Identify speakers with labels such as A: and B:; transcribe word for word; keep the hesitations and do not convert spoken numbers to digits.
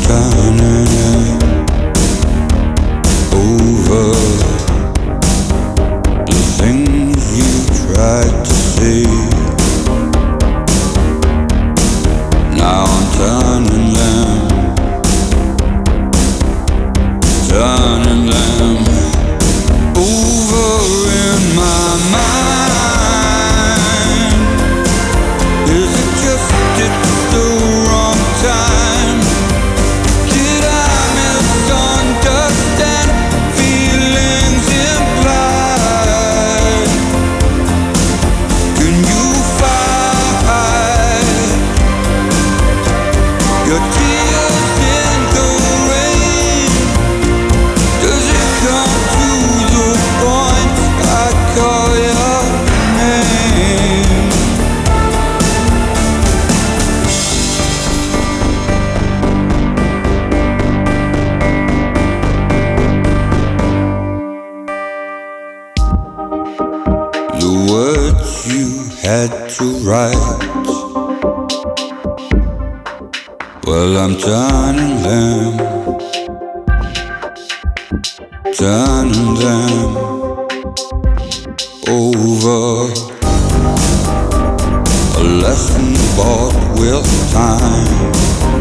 A: turning it over. The things you tried to say, now I'm turning them, turning them over in my mind. Is it just it's the wrong time? Did I misunderstand feelings implied? Can you fight your tears in the rain? Does it come to the point I call your name? The words you had to write, well, I'm turning them, turning them over. A lesson bought with time.